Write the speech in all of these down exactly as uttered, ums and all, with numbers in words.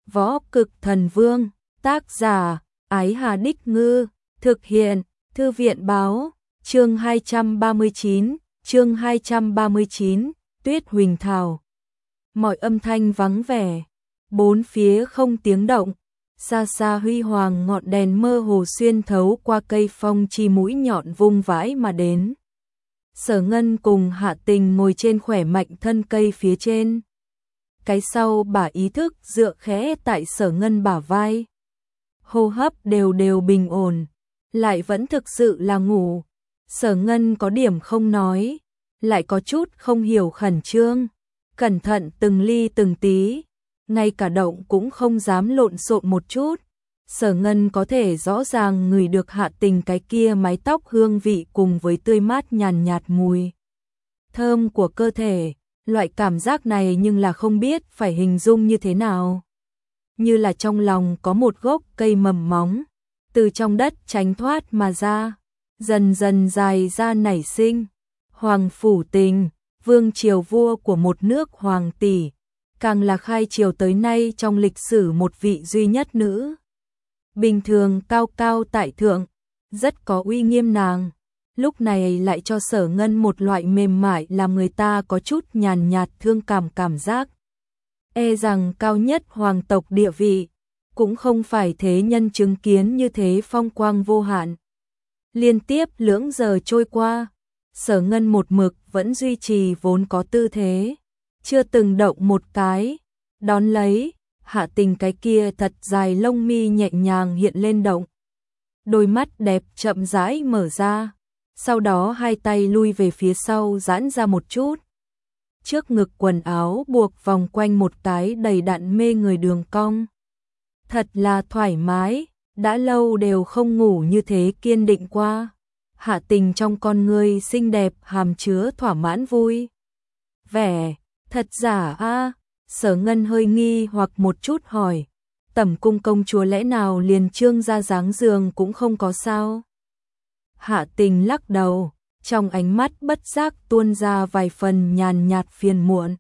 Võ Cực Thần Vương, tác giả, Ái Hà Đích Ngư, thực hiện, Thư viện Báo, chương hai trăm ba mươi chín, chương hai trăm ba mươi chín, Tuyết Huỳnh Thảo. Mọi âm thanh vắng vẻ, bốn phía không tiếng động, xa xa huy hoàng ngọn đèn mơ hồ xuyên thấu qua cây phong chi mũi nhọn vung vãi mà đến. Sở Ngân cùng Hạ Tình ngồi trên khỏe mạnh thân cây phía trên. Cái sau bả ý thức dựa khẽ tại Sở Ngân bả vai. Hô hấp đều đều bình ổn, lại vẫn thực sự là ngủ. Sở Ngân có điểm không nói, lại có chút không hiểu khẩn trương, cẩn thận từng ly từng tí, ngay cả động cũng không dám lộn xộn một chút. Sở Ngân có thể rõ ràng ngửi được Hạ Tình cái kia mái tóc hương vị cùng với tươi mát nhàn nhạt mùi thơm của cơ thể, loại cảm giác này nhưng là không biết phải hình dung như thế nào. Như là trong lòng có một gốc cây mầm móng, từ trong đất tránh thoát mà ra, dần dần dài ra nảy sinh. Hoàng Phủ Tình, vương triều vua của một nước hoàng tỷ, càng là khai triều tới nay trong lịch sử một vị duy nhất nữ. Bình thường cao cao tại thượng, rất có uy nghiêm nàng, lúc này lại cho Sở Ngân một loại mềm mại làm người ta có chút nhàn nhạt thương cảm cảm giác. E rằng cao nhất hoàng tộc địa vị, cũng không phải thế nhân chứng kiến như thế phong quang vô hạn. Liên tiếp lưỡng giờ trôi qua, Sở Ngân một mực vẫn duy trì vốn có tư thế, chưa từng động một cái. Đón lấy, Hạ Tình cái kia thật dài lông mi nhẹ nhàng hiện lên động. Đôi mắt đẹp chậm rãi mở ra, sau đó hai tay lui về phía sau giãn ra một chút. Trước ngực quần áo buộc vòng quanh một cái đầy đặn mê người đường cong. Thật là thoải mái, đã lâu đều không ngủ như thế kiên định qua. Hạ Tình trong con ngươi xinh đẹp hàm chứa thỏa mãn vui vẻ. Thật giả a? Sở Ngân hơi nghi hoặc một chút hỏi, Tẩm cung công chúa lẽ nào liền trương ra dáng giường cũng không có sao? Hạ Tình lắc đầu, trong ánh mắt bất giác tuôn ra vài phần nhàn nhạt phiền muộn.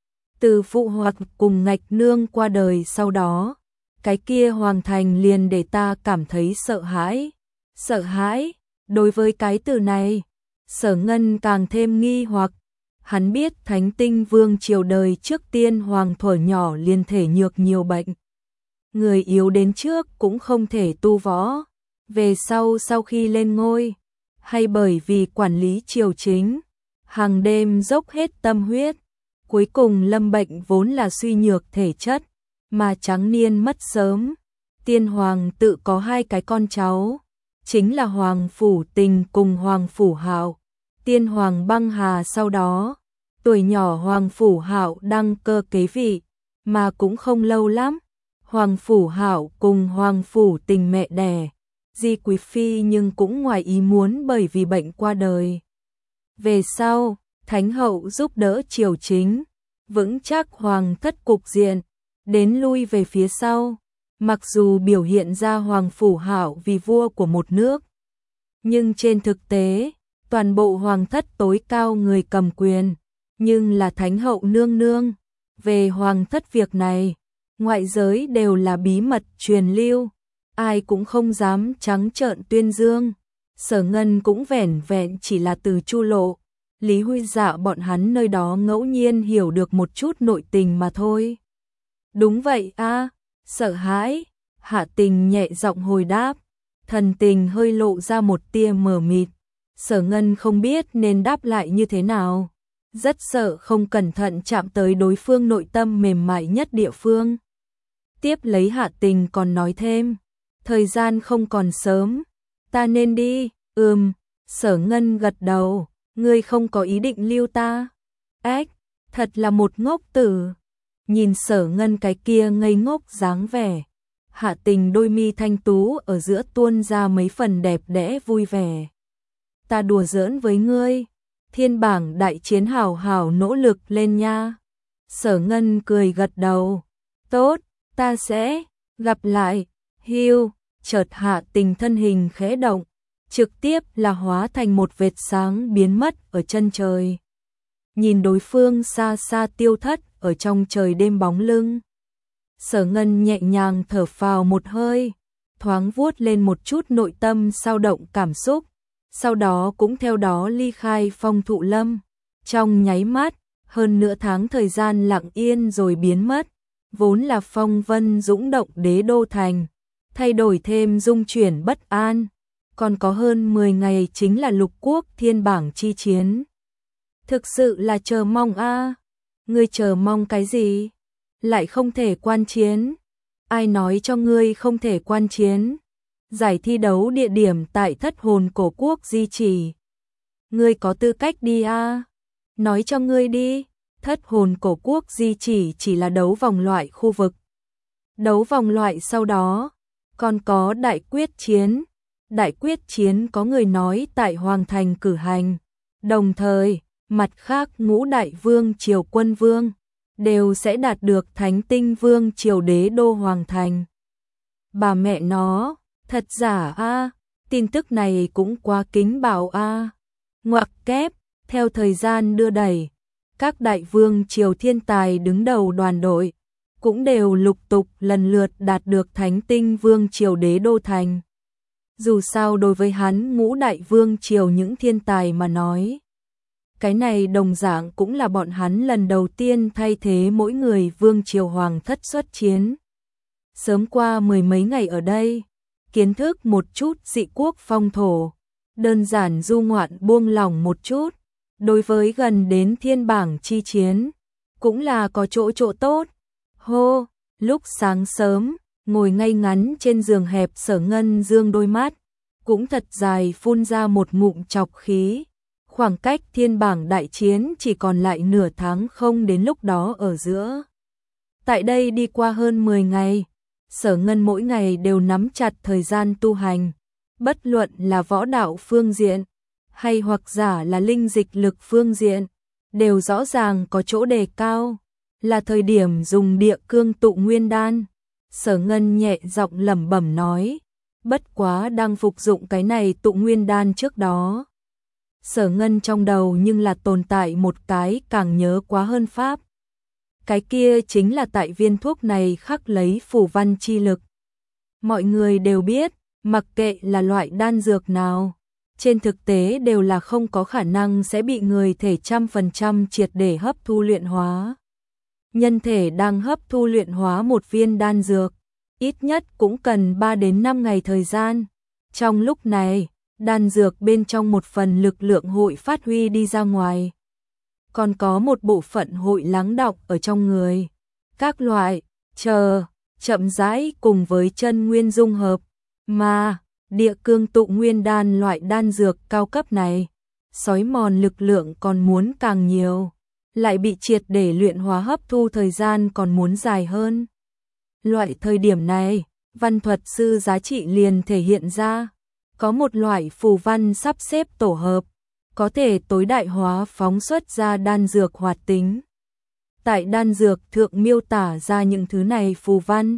Từ phụ hoặc cùng Ngạch Nương qua đời sau đó, cái kia hoàng thành liền để ta cảm thấy sợ hãi. Sợ hãi? Đối với cái từ này, Sở Ngân càng thêm nghi hoặc. Hắn biết Thánh Tinh Vương triều đời trước tiên hoàng thuở nhỏ liền thể nhược nhiều bệnh. Người yếu đến trước cũng không thể tu võ. Về sau sau khi lên ngôi, hay bởi vì quản lý triều chính, hàng đêm dốc hết tâm huyết, cuối cùng lâm bệnh vốn là suy nhược thể chất, mà trắng niên mất sớm. Tiên hoàng tự có hai cái con cháu, chính là Hoàng Phủ Tình cùng Hoàng Phủ Hạo. Tiên hoàng băng hà sau đó, tuổi nhỏ Hoàng Phủ Hạo đăng cơ kế vị, mà cũng không lâu lắm, Hoàng Phủ Hạo cùng Hoàng Phủ Tình mẹ đẻ, Di Quý Phi nhưng cũng ngoài ý muốn bởi vì bệnh qua đời. Về sau, Thánh hậu giúp đỡ triều chính, vững chắc hoàng thất cục diện, đến lui về phía sau. Mặc dù biểu hiện ra Hoàng Phủ Hạo vì vua của một nước, nhưng trên thực tế, toàn bộ hoàng thất tối cao người cầm quyền, nhưng là Thánh hậu nương nương. Về hoàng thất việc này, ngoại giới đều là bí mật truyền lưu, ai cũng không dám trắng trợn tuyên dương. Sở Ngân cũng vẻn vẹn chỉ là từ Chu Lộ, Lý Huy Dạ bọn hắn nơi đó ngẫu nhiên hiểu được một chút nội tình mà thôi. Đúng vậy a. Sợ hãi? Hạ Tình nhẹ giọng hồi đáp, thần tình hơi lộ ra một tia mờ mịt. Sở Ngân không biết nên đáp lại như thế nào, rất sợ không cẩn thận chạm tới đối phương nội tâm mềm mại nhất địa phương. Tiếp lấy Hạ Tình còn nói thêm, thời gian không còn sớm, ta nên đi. Ừm. Sở Ngân gật đầu, ngươi không có ý định lưu ta? Ếch, thật là một ngốc tử. Nhìn Sở Ngân cái kia ngây ngốc dáng vẻ, Hạ Tình đôi mi thanh tú ở giữa tuôn ra mấy phần đẹp đẽ vui vẻ. Ta đùa giỡn với ngươi, thiên bảng đại chiến hảo hảo nỗ lực lên nha. Sở Ngân cười gật đầu, tốt, ta sẽ gặp lại. Hiu. Chợt Hạ Tình thân hình khẽ động, trực tiếp là hóa thành một vệt sáng biến mất ở chân trời. Nhìn đối phương xa xa tiêu thất ở trong trời đêm bóng lưng. Sở Ngân nhẹ nhàng thở phào một hơi, thoáng vuốt lên một chút nội tâm sao động cảm xúc, sau đó cũng theo đó ly khai Phong Thụ Lâm. Trong nháy mắt, hơn nửa tháng thời gian lặng yên rồi biến mất, vốn là phong vân dũng động đế đô thành, thay đổi thêm dung chuyển bất an, còn có hơn mười ngày chính là lục quốc thiên bảng chi chiến. Thực sự là chờ mong a. À. Ngươi chờ mong cái gì? Lại không thể quan chiến. Ai nói cho ngươi không thể quan chiến? Giải thi đấu địa điểm tại Thất Hồn Cổ Quốc di chỉ. Ngươi có tư cách đi a. À? Nói cho ngươi đi, Thất Hồn Cổ Quốc di chỉ chỉ là đấu vòng loại khu vực. Đấu vòng loại sau đó, còn có đại quyết chiến. Đại quyết chiến có người nói tại Hoàng Thành cử hành. Đồng thời, mặt khác ngũ đại vương triều quân vương đều sẽ đạt được thánh tinh vương triều đế đô Hoàng Thành. Bà mẹ nó, thật giả a, à, tin tức này cũng quá kính bạo a. À. Ngoặc kép, theo thời gian đưa đẩy, các đại vương triều thiên tài đứng đầu đoàn đội cũng đều lục tục lần lượt đạt được thánh tinh vương triều đế đô thành. Dù sao đối với hắn ngũ đại vương triều những thiên tài mà nói, cái này đồng dạng cũng là bọn hắn lần đầu tiên thay thế mỗi người vương triều hoàng thất xuất chiến. Sớm qua mười mấy ngày ở đây, kiến thức một chút dị quốc phong thổ, đơn giản du ngoạn buông lỏng một chút, đối với gần đến thiên bảng chi chiến, cũng là có chỗ chỗ tốt. Hô, lúc sáng sớm, ngồi ngay ngắn trên giường hẹp Sở Ngân dương đôi mắt, cũng thật dài phun ra một ngụm chọc khí. Khoảng cách thiên bảng đại chiến chỉ còn lại nửa tháng không đến lúc đó ở giữa. Tại đây đi qua hơn mười ngày, Sở Ngân mỗi ngày đều nắm chặt thời gian tu hành, bất luận là võ đạo phương diện, hay hoặc giả là linh dịch lực phương diện, đều rõ ràng có chỗ đề cao, là thời điểm dùng địa cương tụ nguyên đan. Sở Ngân nhẹ giọng lẩm bẩm nói, bất quá đang phục dụng cái này tụ nguyên đan trước đó. Sở Ngân trong đầu nhưng là tồn tại một cái càng nhớ quá hơn pháp. Cái kia chính là tại viên thuốc này khắc lấy phù văn chi lực. Mọi người đều biết, mặc kệ là loại đan dược nào, trên thực tế đều là không có khả năng sẽ bị người thể trăm phần trăm triệt để hấp thu luyện hóa. Nhân thể đang hấp thu luyện hóa một viên đan dược, ít nhất cũng cần ba đến năm ngày thời gian. Trong lúc này, đan dược bên trong một phần lực lượng hội phát huy đi ra ngoài. Còn có một bộ phận hội lắng đọng ở trong người. Các loại, chờ, chậm rãi cùng với chân nguyên dung hợp. Mà, địa cương tụ nguyên đan loại đan dược cao cấp này, xói mòn lực lượng còn muốn càng nhiều, lại bị triệt để luyện hóa hấp thu thời gian còn muốn dài hơn. Loại thời điểm này, văn thuật sư giá trị liền thể hiện ra, có một loại phù văn sắp xếp tổ hợp, có thể tối đại hóa phóng xuất ra đan dược hoạt tính. Tại đan dược thượng miêu tả ra những thứ này phù văn,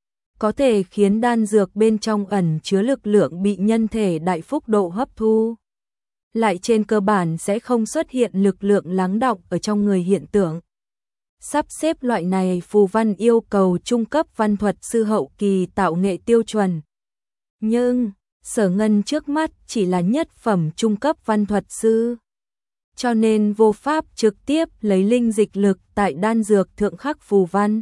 có thể khiến đan dược bên trong ẩn chứa lực lượng bị nhân thể đại phúc độ hấp thu. Lại trên cơ bản sẽ không xuất hiện lực lượng lắng đọng ở trong người hiện tượng. Sắp xếp loại này phù văn yêu cầu trung cấp văn thuật sư hậu kỳ tạo nghệ tiêu chuẩn. Nhưng, Sở Ngân trước mắt chỉ là nhất phẩm trung cấp văn thuật sư. Cho nên vô pháp trực tiếp lấy linh dịch lực tại đan dược thượng khắc phù văn.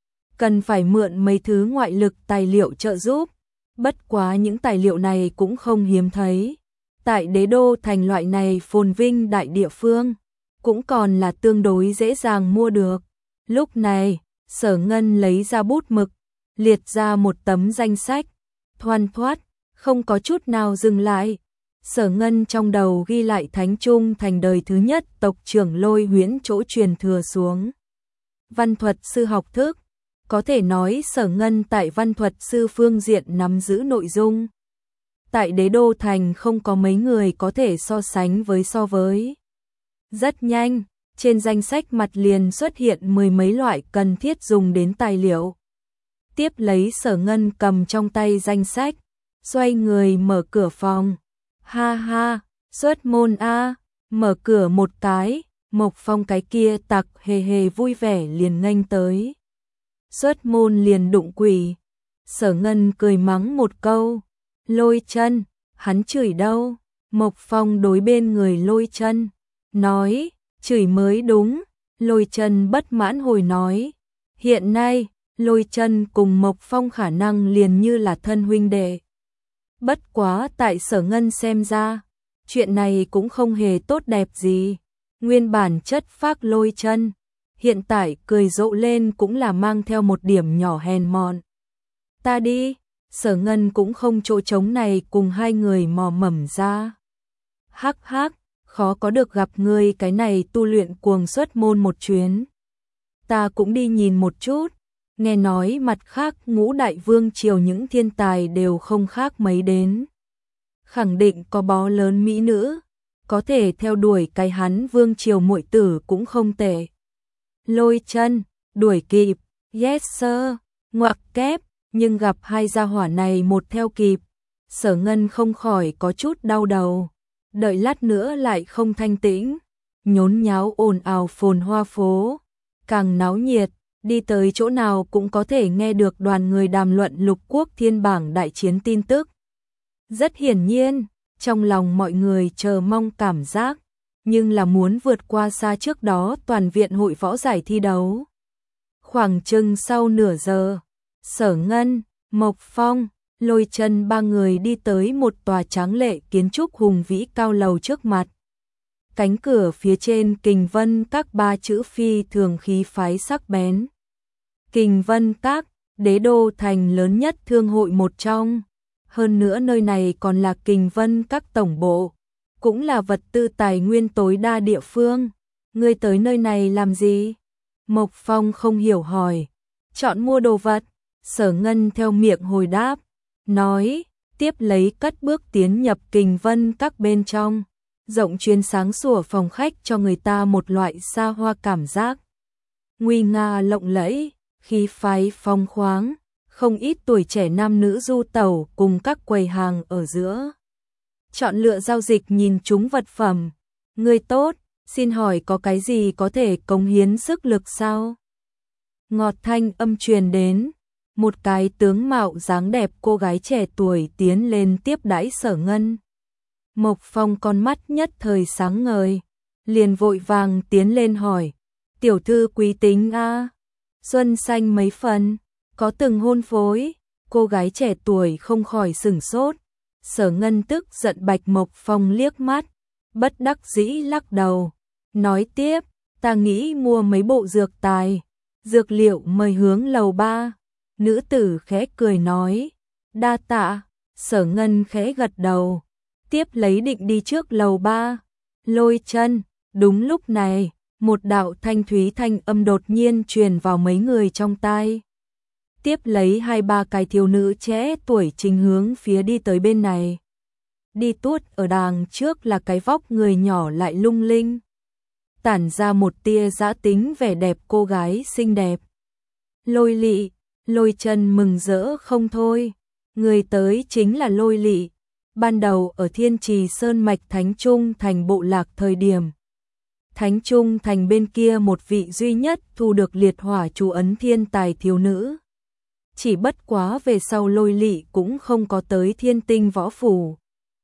Cần phải mượn mấy thứ ngoại lực tài liệu trợ giúp. Bất quá những tài liệu này cũng không hiếm thấy. Tại đế đô thành loại này phồn vinh đại địa phương, cũng còn là tương đối dễ dàng mua được. Lúc này, Sở Ngân lấy ra bút mực, liệt ra một tấm danh sách, thoăn thoắt, không có chút nào dừng lại. Sở Ngân trong đầu ghi lại Thánh Trung thành đời thứ nhất tộc trưởng Lôi Huyễn chỗ truyền thừa xuống. Văn thuật sư học thức, có thể nói Sở Ngân tại văn thuật sư phương diện nắm giữ nội dung. Tại đế đô thành không có mấy người có thể so sánh với so với. Rất nhanh, trên danh sách mặt liền xuất hiện mười mấy loại cần thiết dùng đến tài liệu. Tiếp lấy Sở Ngân cầm trong tay danh sách, xoay người mở cửa phòng. Ha ha, xuất môn a, mở cửa một cái, Mộc Phong cái kia tặc hề hề vui vẻ liền nghênh tới. xuất môn liền đụng quỷ. Sở Ngân cười mắng một câu, Lôi Chân, hắn chửi đâu? Mộc Phong đối bên người Lôi Chân, nói, chửi mới đúng. Lôi Chân bất mãn hồi nói, hiện nay, Lôi Chân cùng Mộc Phong khả năng liền như là thân huynh đệ. Bất quá tại Sở Ngân xem ra, chuyện này cũng không hề tốt đẹp gì. Nguyên bản chất phác Lôi Chân, hiện tại cười rộ lên cũng là mang theo một điểm nhỏ hèn mọn. Ta đi, Sở Ngân cũng không chỗ trống này cùng hai người mò mẫm ra. Hắc hắc, khó có được gặp ngươi cái này tu luyện cuồng xuất môn một chuyến. Ta cũng đi nhìn một chút, nghe nói mặt khác ngũ đại vương triều những thiên tài đều không khác mấy đến. Khẳng định có bó lớn mỹ nữ, có thể theo đuổi cái hắn vương triều muội tử cũng không tệ. Lôi Chân, đuổi kịp, yes sir, ngoặc kép, nhưng gặp hai gia hỏa này một theo kịp. Sở Ngân không khỏi có chút đau đầu, đợi lát nữa lại không thanh tĩnh, nhốn nháo ồn ào phồn hoa phố, càng náo nhiệt, đi tới chỗ nào cũng có thể nghe được đoàn người đàm luận lục quốc thiên bảng đại chiến tin tức. Rất hiển nhiên, trong lòng mọi người chờ mong cảm giác, nhưng là muốn vượt qua xa trước đó toàn viện hội võ giải thi đấu. Khoảng chừng sau nửa giờ, Sở Ngân, Mộc Phong, Lôi Chân ba người đi tới một tòa tráng lệ kiến trúc hùng vĩ cao lầu trước mặt. Cánh cửa phía trên Kình Vân Các ba chữ phi thường khí phái sắc bén. Kình Vân Các, đế đô thành lớn nhất thương hội một trong. Hơn nữa nơi này còn là Kình Vân Các tổng bộ, cũng là vật tư tài nguyên tối đa địa phương. Ngươi tới nơi này làm gì? Mộc Phong không hiểu hỏi. Chọn mua đồ vật. Sở Ngân theo miệng hồi đáp, nói, tiếp lấy cất bước tiến nhập Kình Vân Các bên trong. Rộng chuyến sáng sủa phòng khách cho người ta một loại xa hoa cảm giác. Nguy nga lộng lẫy, khí phái phong khoáng, không ít tuổi trẻ nam nữ du tẩu cùng các quầy hàng ở giữa. Chọn lựa giao dịch nhìn chúng vật phẩm. Người tốt, xin hỏi có cái gì có thể cống hiến sức lực sao? Ngọt thanh âm truyền đến, một cái tướng mạo dáng đẹp cô gái trẻ tuổi tiến lên tiếp đãi Sở Ngân. Mộc Phong con mắt nhất thời sáng ngời, liền vội vàng tiến lên hỏi, tiểu thư quý tính a, xuân xanh mấy phần, có từng hôn phối? Cô gái trẻ tuổi không khỏi sửng sốt. Sở Ngân tức giận bạch Mộc Phong liếc mắt, bất đắc dĩ lắc đầu, nói tiếp, ta nghĩ mua mấy bộ dược tài, dược liệu mời hướng lầu ba. Nữ tử khẽ cười nói, đa tạ. Sở Ngân khẽ gật đầu, tiếp lấy định đi trước lầu ba. Lôi Chân, đúng lúc này, một đạo thanh thúy thanh âm đột nhiên truyền vào mấy người trong tai. Tiếp lấy hai ba cái thiếu nữ trẻ tuổi trình hướng phía đi tới bên này. Đi tuốt ở đàng trước là cái vóc người nhỏ lại lung linh, tản ra một tia dã tính vẻ đẹp cô gái xinh đẹp. Lôi Lị. Lôi Chân mừng rỡ không thôi, người tới chính là Lôi Lị. Ban đầu ở Thiên Trì Sơn mạch Thánh Trung thành bộ lạc thời điểm, Thánh Trung thành bên kia một vị duy nhất thu được liệt hỏa chú ấn thiên tài thiếu nữ. Chỉ bất quá về sau Lôi Lị cũng không có tới Thiên Tinh Võ Phủ,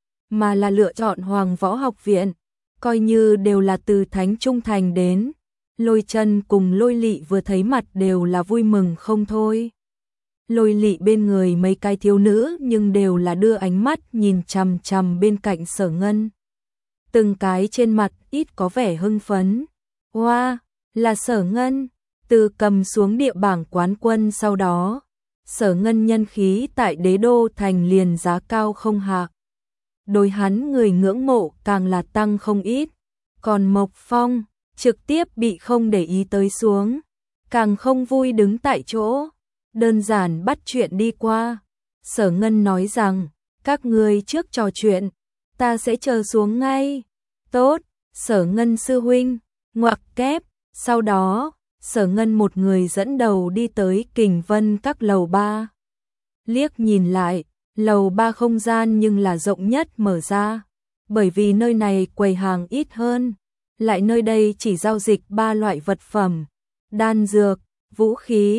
mà là lựa chọn Hoàng Võ Học Viện, coi như đều là từ Thánh Trung thành đến. Lôi Chân cùng Lôi Lị vừa thấy mặt đều là vui mừng không thôi. Lôi Lị bên người mấy cái thiếu nữ nhưng đều là đưa ánh mắt nhìn chằm chằm bên cạnh Sở Ngân. Từng cái trên mặt ít có vẻ hưng phấn. Wow, là Sở Ngân. Từ cầm xuống địa bảng quán quân sau đó, Sở Ngân nhân khí tại đế đô thành liền giá cao không hạ. Đối hắn người ngưỡng mộ càng là tăng không ít. Còn Mộc Phong trực tiếp bị không để ý tới xuống, càng không vui đứng tại chỗ, đơn giản bắt chuyện đi qua. Sở Ngân nói rằng, các ngươi trước trò chuyện, ta sẽ chờ xuống ngay. Tốt, Sở Ngân sư huynh, ngoặc kép. Sau đó, Sở Ngân một người dẫn đầu đi tới Kình Vân Các lầu ba. Liếc nhìn lại, lầu ba không gian nhưng là rộng nhất mở ra, bởi vì nơi này quầy hàng ít hơn. Lại nơi đây chỉ giao dịch ba loại vật phẩm, đan dược, vũ khí,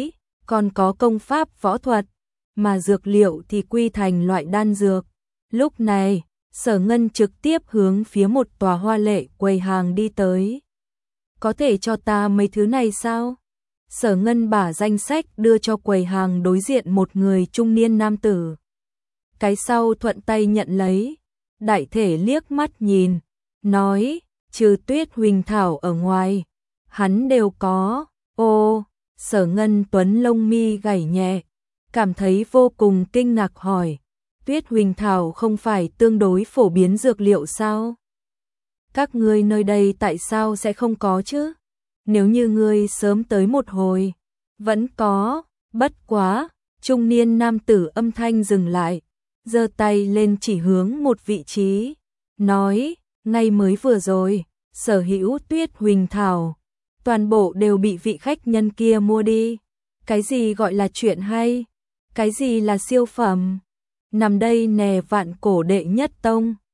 còn có công pháp võ thuật, mà dược liệu thì quy thành loại đan dược. Lúc này, Sở Ngân trực tiếp hướng phía một tòa hoa lệ quầy hàng đi tới. Có thể cho ta mấy thứ này sao? Sở Ngân bả danh sách đưa cho quầy hàng đối diện một người trung niên nam tử. Cái sau thuận tay nhận lấy, đại thể liếc mắt nhìn, nói, trừ Tuyết Huỳnh Thảo ở ngoài, hắn đều có. Ô, Sở Ngân Tuấn lông mi gảy nhẹ, cảm thấy vô cùng kinh ngạc hỏi, Tuyết Huỳnh Thảo không phải tương đối phổ biến dược liệu sao? Các ngươi nơi đây tại sao sẽ không có chứ? Nếu như ngươi sớm tới một hồi, vẫn có, bất quá, trung niên nam tử âm thanh dừng lại, giơ tay lên chỉ hướng một vị trí, nói, ngay mới vừa rồi, sở hữu Tuyết Huỳnh Thảo, toàn bộ đều bị vị khách nhân kia mua đi. Cái gì gọi là chuyện hay? Cái gì là siêu phẩm? Nằm đây nè Vạn Cổ đệ nhất tông,